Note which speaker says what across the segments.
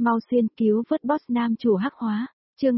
Speaker 1: Mau xuyên cứu vớt boss nam chủ hắc hóa, chương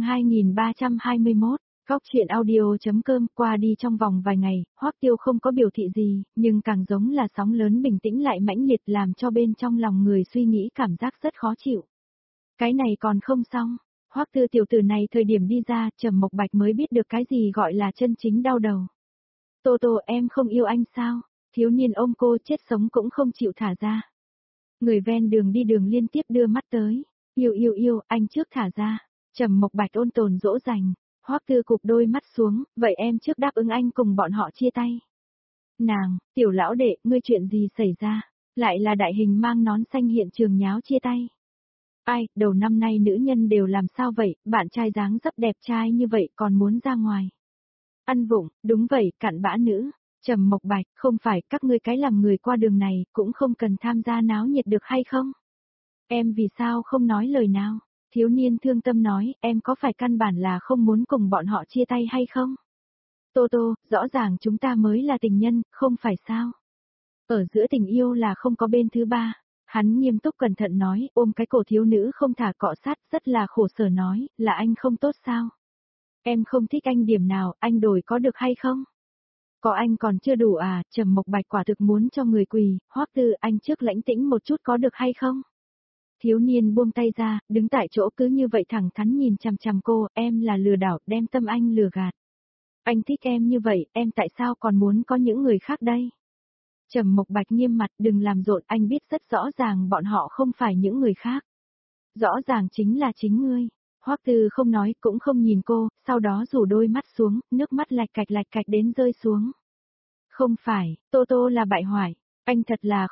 Speaker 1: 2321, góc chuyện audio.com. Qua đi trong vòng vài ngày, Hoắc Tiêu không có biểu thị gì, nhưng càng giống là sóng lớn bình tĩnh lại mãnh liệt làm cho bên trong lòng người suy nghĩ cảm giác rất khó chịu. Cái này còn không xong, Hoắc Tư tiểu tử này thời điểm đi ra, Trầm Mộc Bạch mới biết được cái gì gọi là chân chính đau đầu. Tô Tô, em không yêu anh sao? Thiếu niên ôm cô chết sống cũng không chịu thả ra. Người ven đường đi đường liên tiếp đưa mắt tới. Yêu, anh trước thả ra. Trầm Mộc Bạch ôn tồn dỗ dành. Hoắc Tư cụp đôi mắt xuống, vậy em trước đáp ứng anh cùng bọn họ chia tay. Nàng, tiểu lão đệ, ngươi chuyện gì xảy ra? Lại là đại hình mang nón xanh hiện trường nháo chia tay. Ai, đầu năm nay nữ nhân đều làm sao vậy, bạn trai dáng rất đẹp trai như vậy còn muốn ra ngoài. Ăn vụng, đúng vậy, cặn bã nữ. Trầm Mộc Bạch, không phải các ngươi cái làm người qua đường này, cũng không cần tham gia náo nhiệt được hay không? Em vì sao không nói lời nào? Thiếu niên thương tâm nói, em có phải căn bản là không muốn cùng bọn họ chia tay hay không? Tô Tô, rõ ràng chúng ta mới là tình nhân, không phải sao? Ở giữa tình yêu là không có bên thứ ba. Hắn nghiêm túc cẩn thận nói, ôm cái cổ thiếu nữ không thả cọ sát, rất là khổ sở nói, là anh không tốt sao? Em không thích anh điểm nào, anh đổi có được hay không? Có anh còn chưa đủ à? Trầm Mộc Bạch quả thực muốn cho người quỳ. Hoắc Tư, anh trước lãnh tĩnh một chút có được hay không? Thiếu niên buông tay ra, đứng tại chỗ cứ như vậy thẳng thắn nhìn chằm chằm cô, em là lừa đảo, đem tâm anh lừa gạt. Anh thích em như vậy, em tại sao còn muốn có những người khác đây? Trầm Mộc Bạch nghiêm mặt, đừng làm rộn, anh biết rất rõ ràng bọn họ không phải những người khác. Rõ ràng chính là chính ngươi. Hoắc Tư không nói cũng không nhìn cô, sau đó rủ đôi mắt xuống, nước mắt lạch cạch đến rơi xuống. Không phải, Tô Tô là bại hoại, anh thật là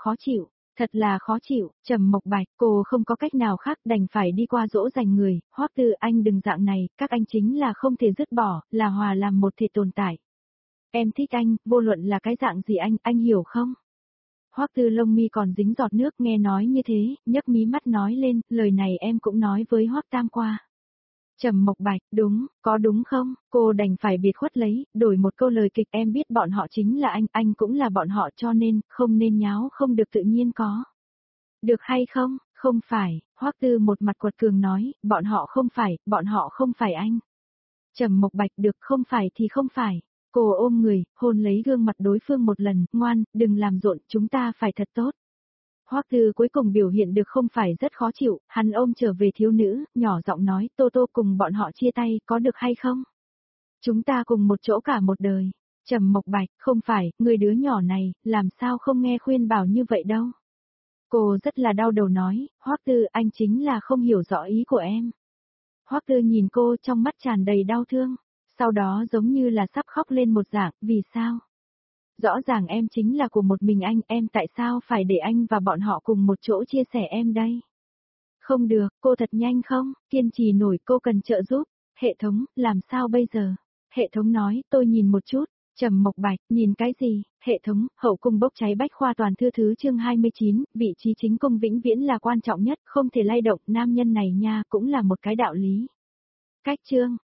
Speaker 1: khó chịu, Trầm Mộc Bạch, cô không có cách nào khác đành phải đi qua dỗ dành người, Hoắc Tư anh đừng dạng này, các anh chính là không thể dứt bỏ, là hòa làm một thể tồn tại. Em thích anh, vô luận là cái dạng gì anh hiểu không? Hoắc Tư lông mi còn dính giọt nước nghe nói như thế, nhấc mí mắt nói lên, lời này em cũng nói với Hoắc Tam qua. Trầm Mộc Bạch, đúng, có đúng không? Cô đành phải biệt khuất lấy, đổi một câu lời kịch em biết bọn họ chính là anh cũng là bọn họ cho nên, không nên nháo không được tự nhiên có. Được hay không? Không phải, Hoắc Tư một mặt quật cường nói, bọn họ không phải anh. Trầm Mộc Bạch được không phải thì không phải. Cô ôm người, hôn lấy gương mặt đối phương một lần, ngoan, đừng làm rộn, chúng ta phải thật tốt. Hoắc Tư cuối cùng biểu hiện được không phải rất khó chịu, hắn ôm trở về thiếu nữ, nhỏ giọng nói, Tô Tô cùng bọn họ chia tay, có được hay không? Chúng ta cùng một chỗ cả một đời. Trầm Mộc Bạch, không phải, người đứa nhỏ này, làm sao không nghe khuyên bảo như vậy đâu. Cô rất là đau đầu nói, Hoắc Tư anh chính là không hiểu rõ ý của em. Hoắc Tư nhìn cô trong mắt tràn đầy đau thương, sau đó giống như là sắp khóc lên một dạng, vì sao? Rõ ràng em chính là của một mình anh, em tại sao phải để anh và bọn họ cùng một chỗ chia sẻ em đây? Không được, cô thật nhanh không, kiên trì nổi, cô cần trợ giúp. Hệ thống, làm sao bây giờ? Hệ thống nói, tôi nhìn một chút. Trầm Mộc Bạch, nhìn cái gì? Hệ thống, hậu cung bốc cháy bách khoa toàn thư thứ chương 29, vị trí chính cung vĩnh viễn là quan trọng nhất, không thể lay động, nam nhân này nha cũng là một cái đạo lý. Cách chương,